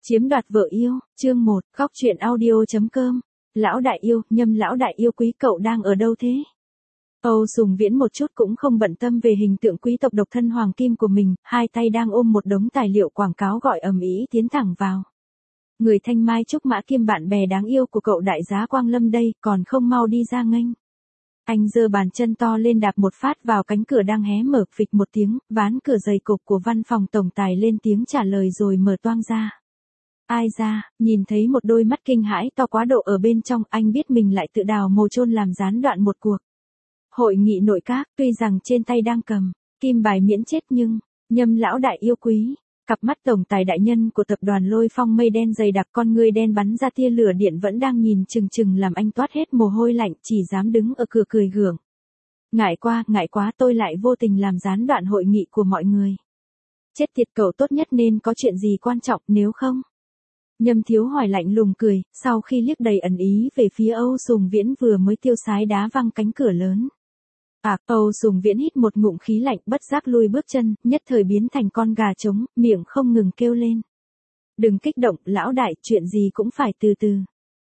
Chiếm đoạt vợ yêu, chương 1, góc truyện audio.com. Lão đại yêu, Nhâm lão đại yêu quý, cậu đang ở đâu thế? Âu Sùng Viễn một chút cũng không bận tâm về hình tượng quý tộc độc thân hoàng kim của mình, hai tay đang ôm một đống tài liệu quảng cáo gọi ầm ĩ tiến thẳng vào. Người thanh mai trúc mã kiêm bạn bè đáng yêu của cậu đại giá Quang Lâm đây, còn không mau đi ra nghênh. Anh giơ bàn chân to lên đạp một phát vào cánh cửa đang hé mở, phịch một tiếng, ván cửa dày cộp của văn phòng tổng tài lên tiếng trả lời rồi mở toang ra. Ai ra, nhìn thấy một đôi mắt kinh hãi to quá độ ở bên trong, anh biết mình lại tự đào mồ chôn làm gián đoạn một cuộc hội nghị nội các, tuy rằng trên tay đang cầm kim bài miễn chết nhưng, Nhâm lão đại yêu quý, cặp mắt tổng tài đại nhân của tập đoàn Lôi Phong mây đen dày đặc, con ngươi đen bắn ra tia lửa điện vẫn đang nhìn chừng chừng làm anh toát hết mồ hôi lạnh, chỉ dám đứng ở cửa cười gượng. Ngại quá, tôi lại vô tình làm gián đoạn hội nghị của mọi người. Chết tiệt, cậu tốt nhất nên có chuyện gì quan trọng, nếu không. Nhâm Thiếu Hoài lạnh lùng cười, sau khi liếc đầy ẩn ý về phía Âu Sùng Viễn vừa mới tiêu sái đá văng cánh cửa lớn. Âu Sùng Viễn hít một ngụm khí lạnh, bất giác lùi bước chân, nhất thời biến thành con gà trống, miệng không ngừng kêu lên. Đừng kích động, lão đại, chuyện gì cũng phải từ từ.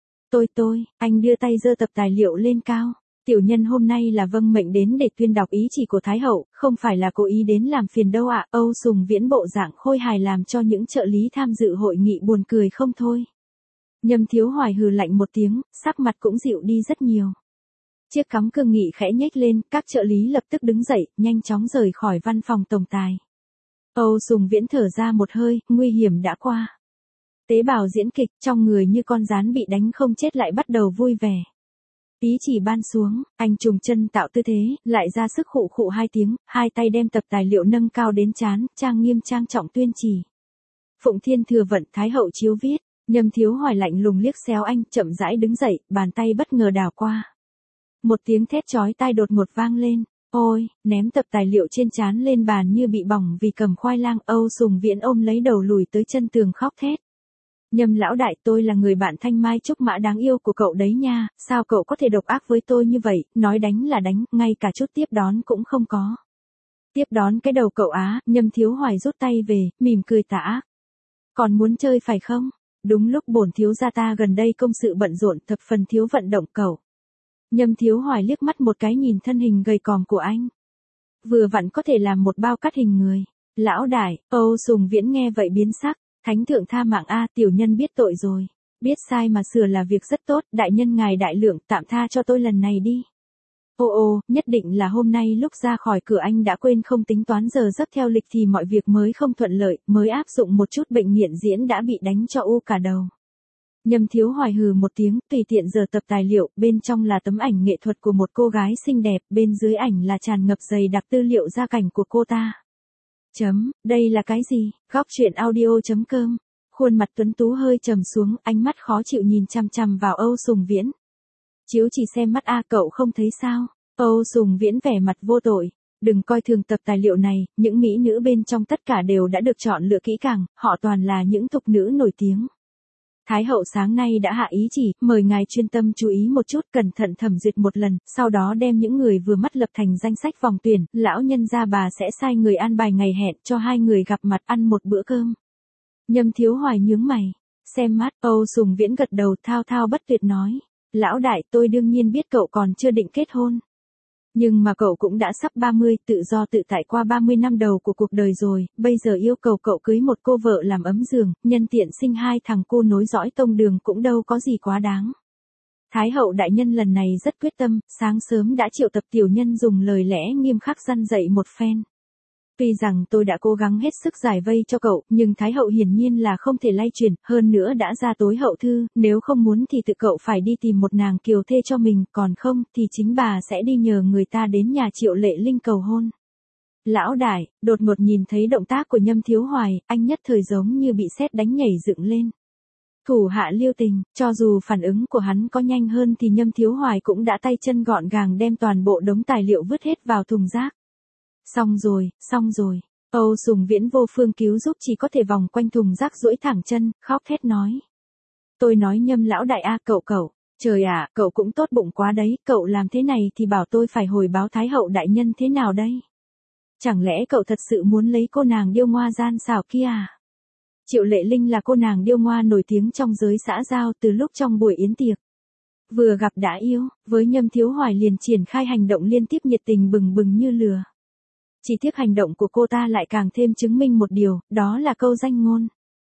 Anh đưa tay giơ tập tài liệu lên cao. Tiểu nhân hôm nay là vâng mệnh đến để tuyên đọc ý chỉ của Thái Hậu, không phải là cố ý đến làm phiền đâu ạ. Âu Sùng Viễn bộ dạng khôi hài làm cho những trợ lý tham dự hội nghị buồn cười không thôi. Nhâm Thiếu Hoài hừ lạnh một tiếng, sắc mặt cũng dịu đi rất nhiều. Chiếc cắm cương nghị khẽ nhếch lên, các trợ lý lập tức đứng dậy, nhanh chóng rời khỏi văn phòng tổng tài. Âu Sùng Viễn thở ra một hơi, nguy hiểm đã qua. Tế bào diễn kịch, trong người như con gián bị đánh không chết lại bắt đầu vui vẻ. Ý chỉ ban xuống, anh trùng chân tạo tư thế, lại ra sức khụ khụ hai tiếng, hai tay đem tập tài liệu nâng cao đến trán, trang nghiêm trang trọng tuyên chỉ. Phụng Thiên Thừa Vận, Thái Hậu chiếu viết. Nhâm Thiếu Hoài lạnh lùng liếc xéo anh, chậm rãi đứng dậy, bàn tay bất ngờ đảo qua. Một tiếng thét chói tai đột ngột vang lên. Ôi, ném tập tài liệu trên trán lên bàn như bị bỏng vì cầm khoai lang. Âu Sùng Viễn ôm lấy đầu lùi tới chân tường khóc thét. Nhâm lão đại, tôi là người bạn thanh mai trúc mã đáng yêu của cậu đấy nha, sao cậu có thể độc ác với tôi như vậy, nói đánh là đánh, ngay cả chút tiếp đón cũng không có. Tiếp đón cái đầu cậu á, Nhâm Thiếu Hoài rút tay về, mỉm cười tà ác. Còn muốn chơi phải không? Đúng lúc bổn thiếu gia ta gần đây công sự bận rộn, thập phần thiếu vận động cậu. Nhâm Thiếu Hoài liếc mắt một cái nhìn thân hình gầy còm của anh. Vừa vặn có thể làm một bao cắt hình người. Lão đại, Âu Sùng Viễn nghe vậy biến sắc. Thánh thượng tha mạng a, tiểu nhân biết tội rồi. Biết sai mà sửa là việc rất tốt, đại nhân ngài đại lượng, tạm tha cho tôi lần này đi. Ô, nhất định là hôm nay lúc ra khỏi cửa anh đã quên không tính toán giờ giấc theo lịch thì mọi việc mới không thuận lợi, mới áp dụng một chút bệnh nghiện diễn đã bị đánh cho u cả đầu. Nhâm Thiếu Hoài hừ một tiếng, tùy tiện giở tập tài liệu, bên trong là tấm ảnh nghệ thuật của một cô gái xinh đẹp, bên dưới ảnh là tràn ngập dày đặc tư liệu gia cảnh của cô ta. Đây là cái gì? Góc truyện audio.com. Khuôn mặt tuấn tú hơi trầm xuống, ánh mắt khó chịu nhìn chằm chằm vào Âu Sùng Viễn. Chiếu chỉ xem mắt a, cậu không thấy sao? Âu Sùng Viễn vẻ mặt vô tội. Đừng coi thường tập tài liệu này, những mỹ nữ bên trong tất cả đều đã được chọn lựa kỹ càng, họ toàn là những thục nữ nổi tiếng. Thái Hậu sáng nay đã hạ ý chỉ, mời ngài chuyên tâm chú ý một chút, cẩn thận thẩm duyệt một lần, sau đó đem những người vừa mắt lập thành danh sách vòng tuyển, lão nhân gia bà sẽ sai người an bài ngày hẹn cho hai người gặp mặt ăn một bữa cơm. Nhâm Thiếu Hoài nhướng mày, xem mắt, Âu Sùng Viễn gật đầu thao thao bất tuyệt nói. Lão đại, tôi đương nhiên biết cậu còn chưa định kết hôn. Nhưng mà cậu cũng đã sắp 30, tự do tự tại qua 30 năm đầu của cuộc đời rồi, bây giờ yêu cầu cậu cưới một cô vợ làm ấm giường, nhân tiện sinh hai thằng cô nối dõi tông đường cũng đâu có gì quá đáng. Thái Hậu đại nhân lần này rất quyết tâm, sáng sớm đã triệu tập tiểu nhân dùng lời lẽ nghiêm khắc răn dạy một phen. Tuy rằng tôi đã cố gắng hết sức giải vây cho cậu, nhưng Thái Hậu hiển nhiên là không thể lay chuyển, hơn nữa đã ra tối hậu thư, nếu không muốn thì tự cậu phải đi tìm một nàng kiều thê cho mình, còn không thì chính bà sẽ đi nhờ người ta đến nhà Triệu Lệ Linh cầu hôn. Lão đại, đột ngột nhìn thấy động tác của Nhâm Thiếu Hoài, anh nhất thời giống như bị sét đánh nhảy dựng lên. Thủ hạ Liêu Tình, cho dù phản ứng của hắn có nhanh hơn thì Nhâm Thiếu Hoài cũng đã tay chân gọn gàng đem toàn bộ đống tài liệu vứt hết vào thùng rác. Xong rồi, Âu Sùng Viễn vô phương cứu giúp chỉ có thể vòng quanh thùng rác duỗi thẳng chân, khóc thét nói. Tôi nói Nhâm lão đại a, cậu, trời ạ, cậu cũng tốt bụng quá đấy, cậu làm thế này thì bảo tôi phải hồi báo Thái Hậu đại nhân thế nào đây? Chẳng lẽ cậu thật sự muốn lấy cô nàng điêu ngoa gian xảo kia à? Triệu Lệ Linh là cô nàng điêu ngoa nổi tiếng trong giới xã giao từ lúc trong buổi yến tiệc. Vừa gặp đã yêu, với Nhâm Thiếu Hoài liền triển khai hành động liên tiếp nhiệt tình bừng bừng như lửa. Chỉ tiếc hành động của cô ta lại càng thêm chứng minh một điều, đó là câu danh ngôn.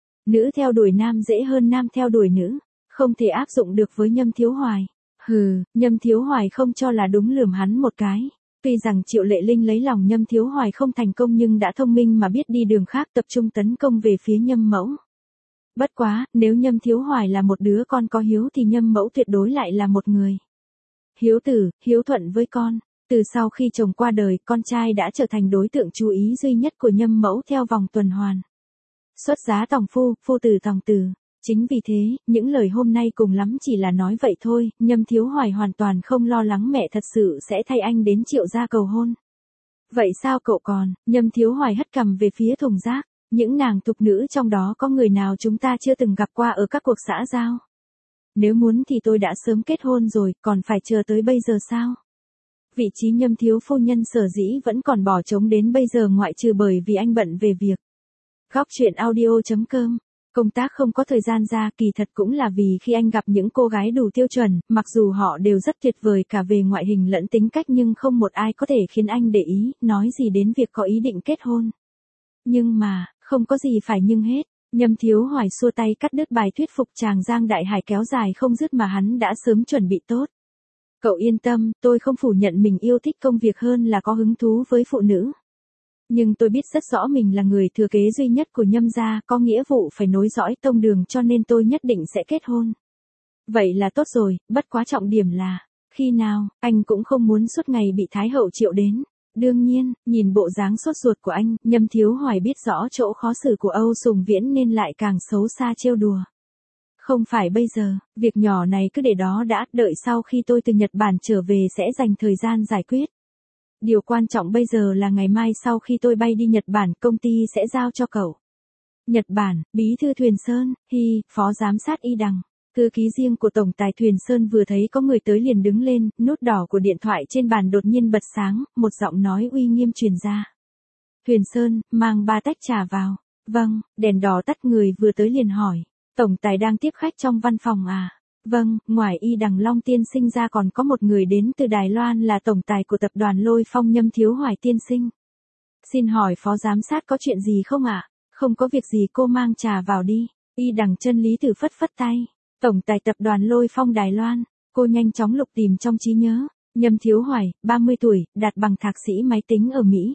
Nữ theo đuổi nam dễ hơn nam theo đuổi nữ, không thể áp dụng được với Nhâm Thiếu Hoài. Hừ, Nhâm Thiếu Hoài không cho là đúng lườm hắn một cái. Tuy rằng Triệu Lệ Linh lấy lòng Nhâm Thiếu Hoài không thành công nhưng đã thông minh mà biết đi đường khác tập trung tấn công về phía Nhâm Mẫu. Bất quá, nếu Nhâm Thiếu Hoài là một đứa con có hiếu thì Nhâm Mẫu tuyệt đối lại là một người hiếu tử, hiếu thuận với con. Từ sau khi chồng qua đời, con trai đã trở thành đối tượng chú ý duy nhất của Nhâm Mẫu theo vòng tuần hoàn. Xuất giá tòng phu, phu tử tòng tử. Chính vì thế, những lời hôm nay cùng lắm chỉ là nói vậy thôi, Nhâm Thiếu Hoài hoàn toàn không lo lắng mẹ thật sự sẽ thay anh đến Triệu gia cầu hôn. Vậy sao cậu còn? Nhâm Thiếu Hoài hất cằm về phía thùng rác. Những nàng thục nữ trong đó có người nào chúng ta chưa từng gặp qua ở các cuộc xã giao? Nếu muốn thì tôi đã sớm kết hôn rồi, còn phải chờ tới bây giờ sao? Vị trí Nhâm thiếu phu nhân sở dĩ vẫn còn bỏ trống đến bây giờ ngoại trừ bởi vì anh bận về việc. Góc truyện audio.com. Công tác không có thời gian ra, kỳ thật cũng là vì khi anh gặp những cô gái đủ tiêu chuẩn, mặc dù họ đều rất tuyệt vời cả về ngoại hình lẫn tính cách nhưng không một ai có thể khiến anh để ý, nói gì đến việc có ý định kết hôn. Nhưng mà, không có gì phải nhưng hết. Nhâm Thiếu Hoài xua tay cắt đứt bài thuyết phục chàng Giang Đại Hải kéo dài không dứt mà hắn đã sớm chuẩn bị tốt. Cậu yên tâm, tôi không phủ nhận mình yêu thích công việc hơn là có hứng thú với phụ nữ. Nhưng tôi biết rất rõ mình là người thừa kế duy nhất của Nhâm gia, có nghĩa vụ phải nối dõi tông đường cho nên tôi nhất định sẽ kết hôn. Vậy là tốt rồi, bất quá trọng điểm là, khi nào, anh cũng không muốn suốt ngày bị Thái hậu triệu đến. Đương nhiên, nhìn bộ dáng sốt ruột của anh, Nhâm Thiếu Hoài biết rõ chỗ khó xử của Âu Sùng Viễn nên lại càng xấu xa trêu đùa. Không phải bây giờ, việc nhỏ này cứ để đó đã, đợi sau khi tôi từ Nhật Bản trở về sẽ dành thời gian giải quyết. Điều quan trọng bây giờ là ngày mai sau khi tôi bay đi Nhật Bản, công ty sẽ giao cho cậu. Nhật Bản, Bí thư Thuyền Sơn, phó giám sát Y Đằng. Thư ký riêng của Tổng tài Thuyền Sơn vừa thấy có người tới liền đứng lên, nút đỏ của điện thoại trên bàn đột nhiên bật sáng, một giọng nói uy nghiêm truyền ra. Thuyền Sơn, mang 3 tách trà vào. Vâng, đèn đỏ tắt người vừa tới liền hỏi. Tổng tài đang tiếp khách trong văn phòng à? Vâng, ngoài Y Đằng Long tiên sinh ra còn có một người đến từ Đài Loan là tổng tài của tập đoàn Lôi Phong Nhâm Thiếu Hoài tiên sinh. Xin hỏi phó giám sát có chuyện gì không ạ? Không có việc gì cô mang trà vào đi. Y Đằng Chân Lý Tử phất phất tay. Tổng tài tập đoàn Lôi Phong Đài Loan. Cô nhanh chóng lục tìm trong trí nhớ. Nhâm Thiếu Hoài, 30 tuổi, đạt bằng thạc sĩ máy tính ở Mỹ.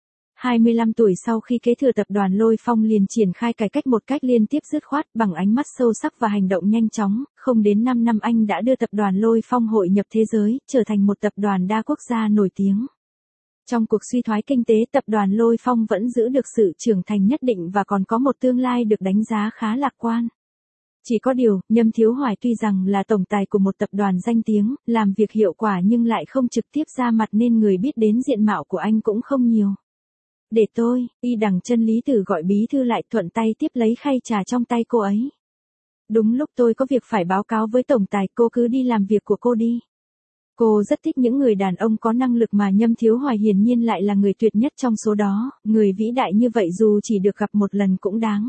25 tuổi sau khi kế thừa tập đoàn Lôi Phong liền triển khai cải cách một cách liên tiếp dứt khoát bằng ánh mắt sâu sắc và hành động nhanh chóng, không đến 5 năm anh đã đưa tập đoàn Lôi Phong hội nhập thế giới, trở thành một tập đoàn đa quốc gia nổi tiếng. Trong cuộc suy thoái kinh tế tập đoàn Lôi Phong vẫn giữ được sự trưởng thành nhất định và còn có một tương lai được đánh giá khá lạc quan. Chỉ có điều, Nhâm Thiếu Hoài tuy rằng là tổng tài của một tập đoàn danh tiếng, làm việc hiệu quả nhưng lại không trực tiếp ra mặt nên người biết đến diện mạo của anh cũng không nhiều. Để tôi, Y Đằng Chân Lý Tử gọi bí thư lại thuận tay tiếp lấy khay trà trong tay cô ấy. Đúng lúc tôi có việc phải báo cáo với tổng tài, cô cứ đi làm việc của cô đi. Cô rất thích những người đàn ông có năng lực mà Nhâm Thiếu Hoài hiển nhiên lại là người tuyệt nhất trong số đó, người vĩ đại như vậy dù chỉ được gặp một lần cũng đáng.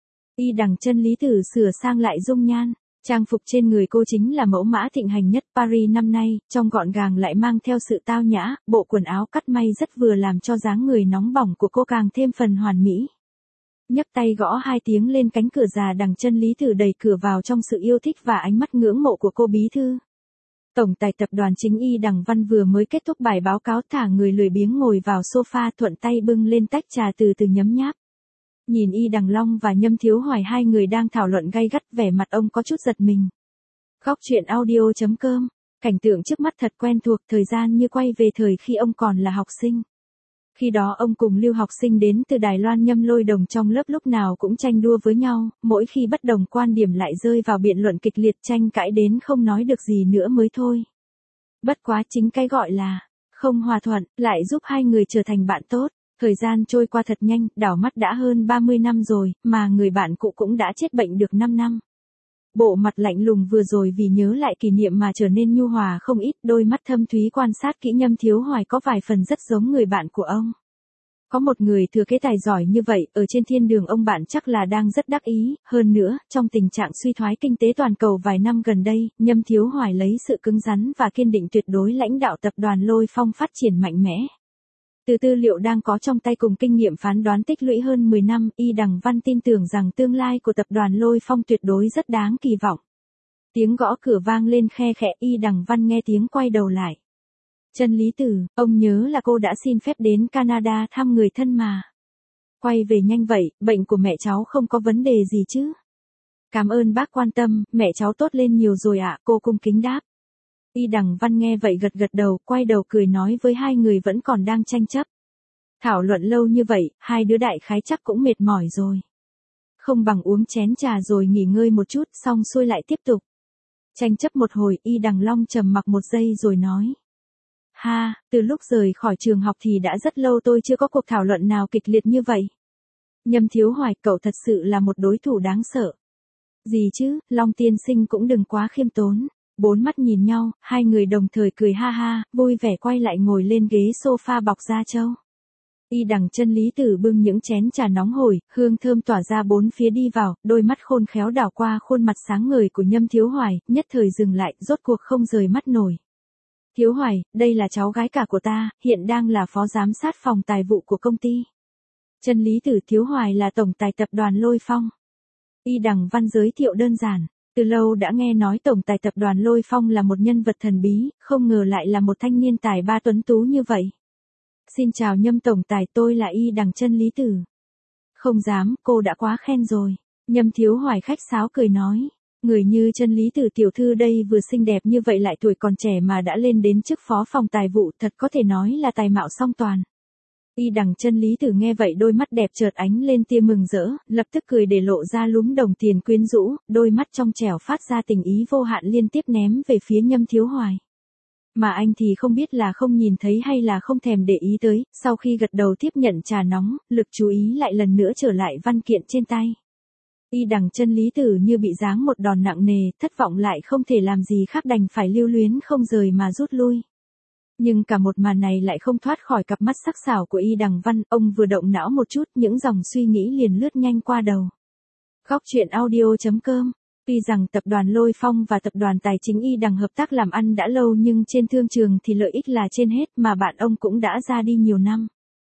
Y Đằng Chân Lý Tử sửa sang lại dung nhan. Trang phục trên người cô chính là mẫu mã thịnh hành nhất Paris năm nay, trong gọn gàng lại mang theo sự tao nhã, bộ quần áo cắt may rất vừa làm cho dáng người nóng bỏng của cô càng thêm phần hoàn mỹ. Nhấc tay gõ 2 tiếng lên cánh cửa già, Đằng Chân Lý Tử đẩy cửa vào trong sự yêu thích và ánh mắt ngưỡng mộ của cô bí thư. Tổng tài tập đoàn chính Y Đằng Văn vừa mới kết thúc bài báo cáo, thả người lười biếng ngồi vào sofa, thuận tay bưng lên tách trà từ từ nhấm nháp. Nhìn Y Đằng Long và Nhâm Thiếu Hoài hai người đang thảo luận gay gắt, vẻ mặt ông có chút giật mình. Góc truyện audio.com. Cảnh tượng trước mắt thật quen thuộc, thời gian như quay về thời khi ông còn là học sinh. Khi đó ông cùng lưu học sinh đến từ Đài Loan Nhâm Lôi Đồng trong lớp lúc nào cũng tranh đua với nhau, mỗi khi bất đồng quan điểm lại rơi vào biện luận kịch liệt, tranh cãi đến không nói được gì nữa mới thôi. Bất quá chính cái gọi là không hòa thuận, lại giúp hai người trở thành bạn tốt. Thời gian trôi qua thật nhanh, đảo mắt đã hơn 30 năm rồi, mà người bạn cũ cũng đã chết bệnh được 5 năm. Bộ mặt lạnh lùng vừa rồi vì nhớ lại kỷ niệm mà trở nên nhu hòa không ít, đôi mắt thâm thúy quan sát kỹ Nhâm Thiếu Hoài có vài phần rất giống người bạn của ông. Có một người thừa kế tài giỏi như vậy, ở trên thiên đường ông bạn chắc là đang rất đắc ý, hơn nữa, trong tình trạng suy thoái kinh tế toàn cầu vài năm gần đây, Nhâm Thiếu Hoài lấy sự cứng rắn và kiên định tuyệt đối lãnh đạo tập đoàn Lôi Phong phát triển mạnh mẽ. Từ tư liệu đang có trong tay cùng kinh nghiệm phán đoán tích lũy hơn 10 năm, Y Đằng Văn tin tưởng rằng tương lai của tập đoàn Lôi Phong tuyệt đối rất đáng kỳ vọng. Tiếng gõ cửa vang lên khe khẽ, Y Đằng Văn nghe tiếng quay đầu lại. Trần Lý Tử, ông nhớ là cô đã xin phép đến Canada thăm người thân mà. Quay về nhanh vậy, bệnh của mẹ cháu không có vấn đề gì chứ? Cảm ơn bác quan tâm, mẹ cháu tốt lên nhiều rồi ạ, cô cung kính đáp. Y Đằng Văn nghe vậy gật gật đầu, quay đầu cười nói với hai người vẫn còn đang tranh chấp. Thảo luận lâu như vậy, hai đứa đại khái chắc cũng mệt mỏi rồi. Không bằng uống chén trà rồi nghỉ ngơi một chút, xong xuôi lại tiếp tục. Tranh chấp một hồi, Y Đằng Long trầm mặc một giây rồi nói. Ha, từ lúc rời khỏi trường học thì đã rất lâu tôi chưa có cuộc thảo luận nào kịch liệt như vậy. Nhâm Thiếu Hoài, cậu thật sự là một đối thủ đáng sợ. Gì chứ, Long tiên sinh cũng đừng quá khiêm tốn. Bốn mắt nhìn nhau, hai người đồng thời cười ha ha, vui vẻ quay lại ngồi lên ghế sofa bọc da trâu. Y Đằng Chân Lý Tử bưng những chén trà nóng hổi, hương thơm tỏa ra bốn phía đi vào, đôi mắt khôn khéo đảo qua khuôn mặt sáng ngời của Nhâm Thiếu Hoài, nhất thời dừng lại, rốt cuộc không rời mắt nổi. Thiếu Hoài, đây là cháu gái cả của ta, hiện đang là phó giám sát phòng tài vụ của công ty. Chân Lý Tử, Thiếu Hoài là tổng tài tập đoàn Lôi Phong. Y Đằng Văn giới thiệu đơn giản. Từ lâu đã nghe nói tổng tài tập đoàn Lôi Phong là một nhân vật thần bí, không ngờ lại là một thanh niên tài ba tuấn tú như vậy. Xin chào Nhâm tổng tài, tôi là Y Đằng Chân Lý Tử. Không dám, cô đã quá khen rồi. Nhâm Thiếu Hoài khách sáo cười nói. Người như Chân Lý Tử tiểu thư đây vừa xinh đẹp như vậy lại tuổi còn trẻ mà đã lên đến chức phó phòng tài vụ, thật có thể nói là tài mạo song toàn. Y Đằng Chân Lý Tử nghe vậy đôi mắt đẹp chợt ánh lên tia mừng rỡ, lập tức cười để lộ ra lúm đồng tiền quyến rũ, đôi mắt trong trẻo phát ra tình ý vô hạn liên tiếp ném về phía Nhâm Thiếu Hoài. Mà anh thì không biết là không nhìn thấy hay là không thèm để ý tới, sau khi gật đầu tiếp nhận trà nóng, lực chú ý lại lần nữa trở lại văn kiện trên tay. Y Đằng Chân Lý Tử như bị giáng một đòn nặng nề, thất vọng lại không thể làm gì khác đành phải lưu luyến không rời mà rút lui. Nhưng cả một màn này lại không thoát khỏi cặp mắt sắc sảo của Y Đằng Văn, ông vừa động não một chút, những dòng suy nghĩ liền lướt nhanh qua đầu. Góc truyện audio.com. Tuy rằng tập đoàn Lôi Phong và tập đoàn tài chính Y Đằng hợp tác làm ăn đã lâu nhưng trên thương trường thì lợi ích là trên hết mà bạn ông cũng đã ra đi nhiều năm.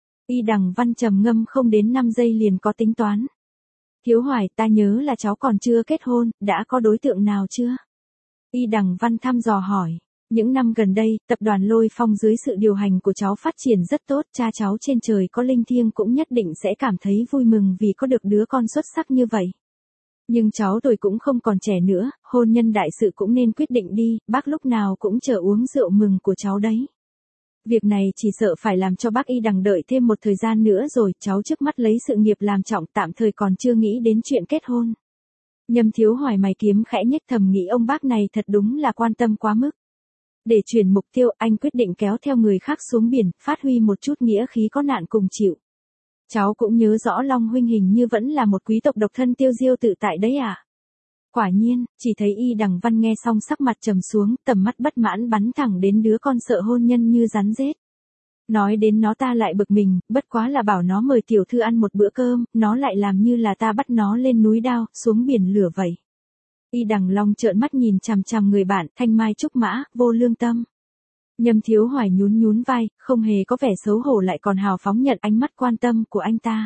Y Đằng Văn trầm ngâm không đến 5 giây liền có tính toán. Thiếu Hoài, ta nhớ là cháu còn chưa kết hôn, đã có đối tượng nào chưa? Y Đằng Văn thăm dò hỏi. Những năm gần đây, tập đoàn Lôi Phong dưới sự điều hành của cháu phát triển rất tốt, cha cháu trên trời có linh thiêng cũng nhất định sẽ cảm thấy vui mừng vì có được đứa con xuất sắc như vậy. Nhưng cháu tuổi cũng không còn trẻ nữa, hôn nhân đại sự cũng nên quyết định đi, bác lúc nào cũng chờ uống rượu mừng của cháu đấy. Việc này chỉ sợ phải làm cho bác Y Đằng đợi thêm một thời gian nữa rồi, cháu trước mắt lấy sự nghiệp làm trọng, tạm thời còn chưa nghĩ đến chuyện kết hôn. Nhâm Thiếu Hoài mày kiếm khẽ nhếch, thầm nghĩ ông bác này thật đúng là quan tâm quá mức. Để chuyển mục tiêu, anh quyết định kéo theo người khác xuống biển, phát huy một chút nghĩa khí có nạn cùng chịu. Cháu cũng nhớ rõ Long huynh hình như vẫn là một quý tộc độc thân tiêu diêu tự tại đấy à? Quả nhiên, chỉ thấy Y Đằng Văn nghe xong sắc mặt trầm xuống, tầm mắt bất mãn bắn thẳng đến đứa con sợ hôn nhân như rắn rết. Nói đến nó ta lại bực mình, bất quá là bảo nó mời tiểu thư ăn một bữa cơm, nó lại làm như là ta bắt nó lên núi đao, xuống biển lửa vậy. Y Đằng Long trợn mắt nhìn chằm chằm người bạn, thanh mai trúc mã, vô lương tâm. Nhâm Thiếu Hoài nhún nhún vai, không hề có vẻ xấu hổ lại còn hào phóng nhận ánh mắt quan tâm của anh ta.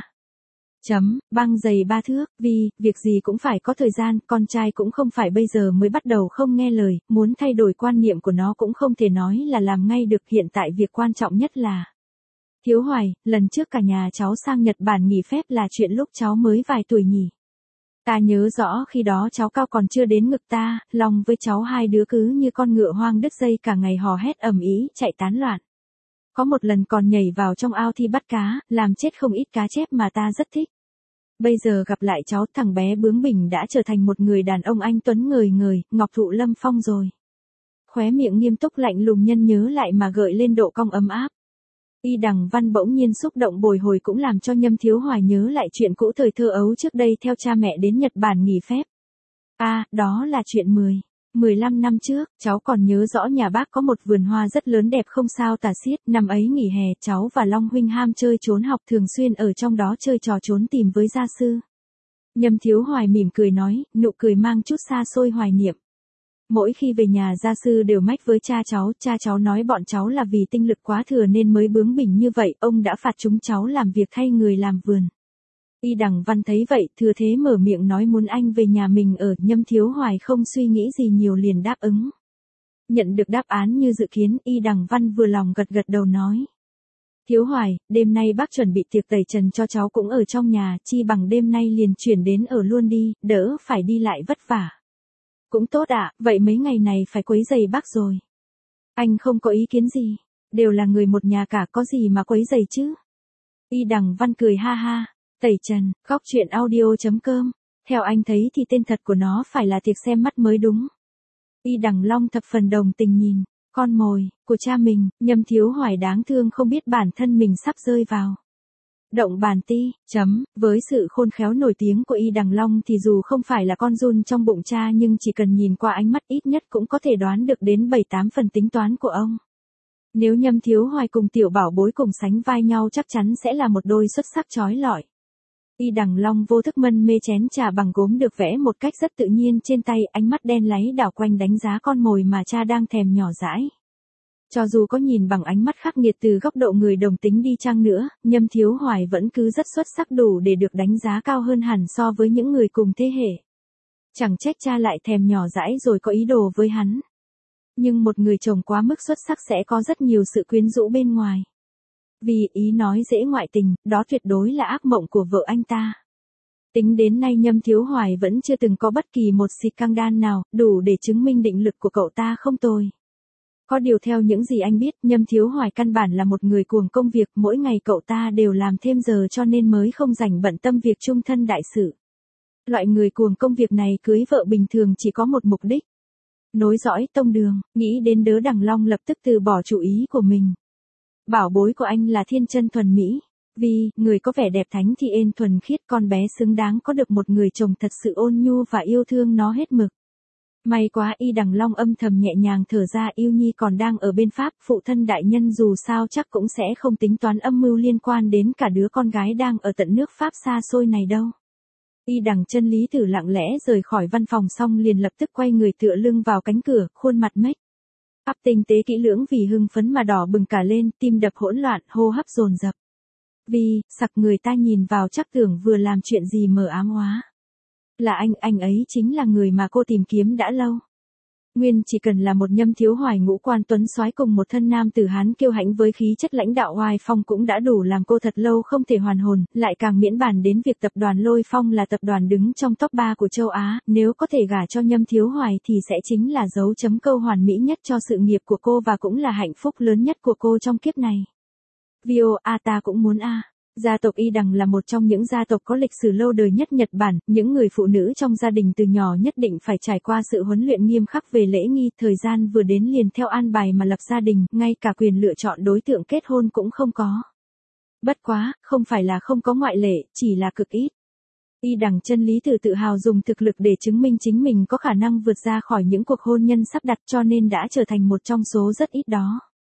Băng giày 3 thước, vì, việc gì cũng phải có thời gian, con trai cũng không phải bây giờ mới bắt đầu không nghe lời, muốn thay đổi quan niệm của nó cũng không thể nói là làm ngay được, hiện tại việc quan trọng nhất là. Thiếu Hoài, lần trước cả nhà cháu sang Nhật Bản nghỉ phép là chuyện lúc cháu mới vài tuổi nhỉ. Ta nhớ rõ khi đó cháu cao còn chưa đến ngực ta, Long với cháu hai đứa cứ như con ngựa hoang đứt dây cả ngày hò hét ầm ĩ, chạy tán loạn. Có một lần còn nhảy vào trong ao thi bắt cá, làm chết không ít cá chép mà ta rất thích. Bây giờ gặp lại cháu, thằng bé bướng bỉnh đã trở thành một người đàn ông anh tuấn ngời ngời, ngọc thụ lâm phong rồi. Khóe miệng nghiêm túc lạnh lùng nhân nhớ lại mà gợi lên độ cong ấm áp. Y Đằng Văn bỗng nhiên xúc động bồi hồi cũng làm cho Nhâm Thiếu Hoài nhớ lại chuyện cũ thời thơ ấu trước đây theo cha mẹ đến Nhật Bản nghỉ phép. Đó là chuyện 10 15 năm trước, cháu còn nhớ rõ nhà bác có một vườn hoa rất lớn đẹp không sao tả xiết, năm ấy nghỉ hè, cháu và Long huynh ham chơi trốn học thường xuyên ở trong đó chơi trò trốn tìm với gia sư. Nhâm Thiếu Hoài mỉm cười nói, nụ cười mang chút xa xôi hoài niệm. Mỗi khi về nhà gia sư đều mách với cha cháu nói bọn cháu là vì tinh lực quá thừa nên mới bướng bỉnh như vậy, ông đã phạt chúng cháu làm việc thay người làm vườn. Y Đằng Văn thấy vậy, thừa thế mở miệng nói muốn anh về nhà mình ở, Nhâm Thiếu Hoài không suy nghĩ gì nhiều liền đáp ứng. Nhận được đáp án như dự kiến, Y Đằng Văn vừa lòng gật gật đầu nói. Thiếu Hoài, đêm nay bác chuẩn bị tiệc tẩy trần cho cháu cũng ở trong nhà, chi bằng đêm nay liền chuyển đến ở luôn đi, đỡ phải đi lại vất vả. Cũng tốt ạ, vậy mấy ngày này phải quấy rầy bác rồi. Anh không có ý kiến gì, đều là người một nhà cả có gì mà quấy rầy chứ. Y Đằng Văn cười ha ha, tẩy trần, góc chuyện audio.com, theo anh thấy thì tên thật của nó phải là tiệc xem mắt mới đúng. Y Đằng Long thập phần đồng tình nhìn, con mồi, của cha mình, Nhâm Thiếu Hoài đáng thương không biết bản thân mình sắp rơi vào. Động bàn ti, với sự khôn khéo nổi tiếng của Y Đằng Long thì dù không phải là con giun trong bụng cha nhưng chỉ cần nhìn qua ánh mắt ít nhất cũng có thể đoán được đến 7-8 phần tính toán của ông. Nếu Nhâm Thiếu Hoài cùng tiểu bảo bối cùng sánh vai nhau chắc chắn sẽ là một đôi xuất sắc chói lọi. Y Đằng Long vô thức mân mê chén trà bằng gốm được vẽ một cách rất tự nhiên trên tay, ánh mắt đen láy đảo quanh đánh giá con mồi mà cha đang thèm nhỏ dãi. Cho dù có nhìn bằng ánh mắt khắc nghiệt từ góc độ người đồng tính đi chăng nữa, Nhâm Thiếu Hoài vẫn cứ rất xuất sắc đủ để được đánh giá cao hơn hẳn so với những người cùng thế hệ. Chẳng trách cha lại thèm nhỏ dãi rồi có ý đồ với hắn. Nhưng một người chồng quá mức xuất sắc sẽ có rất nhiều sự quyến rũ bên ngoài. Vì ý nói dễ ngoại tình, đó tuyệt đối là ác mộng của vợ anh ta. Tính đến nay Nhâm Thiếu Hoài vẫn chưa từng có bất kỳ một xịt căng đan nào, đủ để chứng minh định lực của cậu ta không tồi. Có điều theo những gì anh biết, Nhâm Thiếu Hoài căn bản là một người cuồng công việc, mỗi ngày cậu ta đều làm thêm giờ cho nên mới không rảnh bận tâm việc chung thân đại sự. Loại người cuồng công việc này cưới vợ bình thường chỉ có một mục đích. Nối dõi tông đường, nghĩ đến Đớ Đằng Long lập tức từ bỏ chủ ý của mình. Bảo bối của anh là thiên chân thuần mỹ. Vì, người có vẻ đẹp thánh thì ên thuần khiết, con bé xứng đáng có được một người chồng thật sự ôn nhu và yêu thương nó hết mực. May quá, Y Đằng Long âm thầm nhẹ nhàng thở ra, yêu nhi còn đang ở bên Pháp, phụ thân đại nhân dù sao chắc cũng sẽ không tính toán âm mưu liên quan đến cả đứa con gái đang ở tận nước Pháp xa xôi này đâu. Y Đằng Chân Lý Tử lặng lẽ rời khỏi văn phòng xong liền lập tức quay người tựa lưng vào cánh cửa, khuôn mặt make up tinh tế kỹ lưỡng vì hưng phấn mà đỏ bừng cả lên, tim đập hỗn loạn, hô hấp dồn dập. Vì, sặc người ta nhìn vào chắc tưởng vừa làm chuyện gì mờ ám hóa. Là anh ấy chính là người mà cô tìm kiếm đã lâu. Nguyên chỉ cần là một Nhâm Thiếu Hoài ngũ quan tuấn soái cùng một thân nam tử Hán kiêu hãnh với khí chất lãnh đạo oai phong cũng đã đủ làm cô thật lâu không thể hoàn hồn, lại càng miễn bàn đến việc tập đoàn Lôi Phong là tập đoàn đứng trong top 3 của châu Á, nếu có thể gả cho Nhâm Thiếu Hoài thì sẽ chính là dấu chấm câu hoàn mỹ nhất cho sự nghiệp của cô và cũng là hạnh phúc lớn nhất của cô trong kiếp này. Vio, ta cũng muốn Gia tộc Y Đằng là một trong những gia tộc có lịch sử lâu đời nhất Nhật Bản, những người phụ nữ trong gia đình từ nhỏ nhất định phải trải qua sự huấn luyện nghiêm khắc về lễ nghi, thời gian vừa đến liền theo an bài mà lập gia đình, ngay cả quyền lựa chọn đối tượng kết hôn cũng không có. Bất quá, không phải là không có ngoại lệ, chỉ là cực ít. Y Đằng Chân Lý Tử tự hào dùng thực lực để chứng minh chính mình có khả năng vượt ra khỏi những cuộc hôn nhân sắp đặt cho nên đã trở thành một trong số rất ít đó.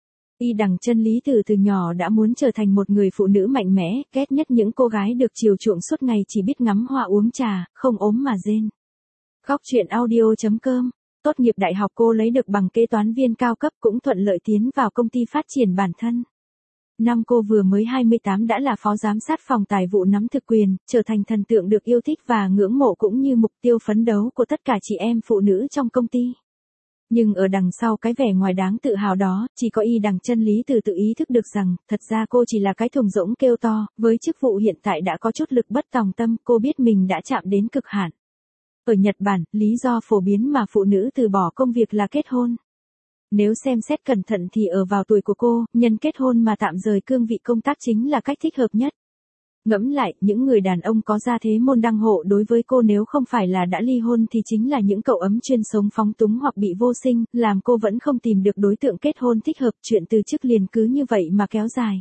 Y Đằng Chân Lý Tử từ nhỏ đã muốn trở thành một người phụ nữ mạnh mẽ, ghét nhất những cô gái được chiều chuộng suốt ngày chỉ biết ngắm hoa uống trà, không ốm mà rên. Góc chuyện audio.com, tốt nghiệp đại học cô lấy được bằng kế toán viên cao cấp cũng thuận lợi tiến vào công ty phát triển bản thân. Năm cô vừa mới 28 đã là phó giám sát phòng tài vụ nắm thực quyền, trở thành thần tượng được yêu thích và ngưỡng mộ cũng như mục tiêu phấn đấu của tất cả chị em phụ nữ trong công ty. Nhưng ở đằng sau cái vẻ ngoài đáng tự hào đó, chỉ có Y Đằng Chân Lý Tử tự ý thức được rằng, thật ra cô chỉ là cái thùng rỗng kêu to, với chức vụ hiện tại đã có chút lực bất tòng tâm, cô biết mình đã chạm đến cực hạn. Ở Nhật Bản, lý do phổ biến mà phụ nữ từ bỏ công việc là kết hôn. Nếu xem xét cẩn thận thì ở vào tuổi của cô, nhân kết hôn mà tạm rời cương vị công tác chính là cách thích hợp nhất. Ngẫm lại, những người đàn ông có gia thế môn đăng hộ đối với cô nếu không phải là đã ly hôn thì chính là những cậu ấm chuyên sống phóng túng hoặc bị vô sinh, làm cô vẫn không tìm được đối tượng kết hôn thích hợp, chuyện từ chức liền cứ như vậy mà kéo dài.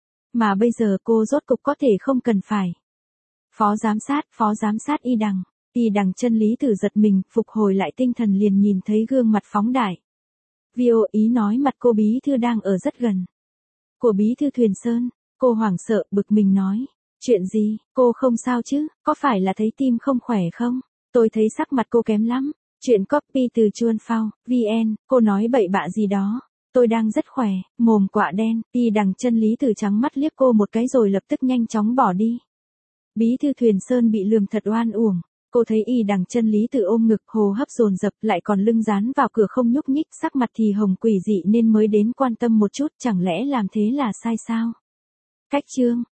Mà bây giờ cô rốt cục có thể không cần phải. Phó giám sát Y Đằng. thì đằng chân Lý Tử giật mình, phục hồi lại tinh thần liền nhìn thấy gương mặt phóng đại. Vô ý nói mặt cô bí thư đang ở rất gần. Của bí thư Thuyền Sơn, cô hoảng sợ, bực mình nói. Chuyện gì, cô không sao chứ, có phải là thấy tim không khỏe không? Tôi thấy sắc mặt cô kém lắm. Chuyện copy từ Chuan Phao, VN, cô nói bậy bạ gì đó. Tôi đang rất khỏe, mồm quạ đen, thì đằng chân Lý Tử trắng mắt liếc cô một cái rồi lập tức nhanh chóng bỏ đi. Bí thư Thuyền Sơn bị lườm thật oan uổng. Cô thấy y đằng chân Lý Tử ôm ngực, hô hấp dồn dập, lại còn lưng dán vào cửa không nhúc nhích, sắc mặt thì hồng quỷ dị nên mới đến quan tâm một chút, chẳng lẽ làm thế là sai sao? Cách chương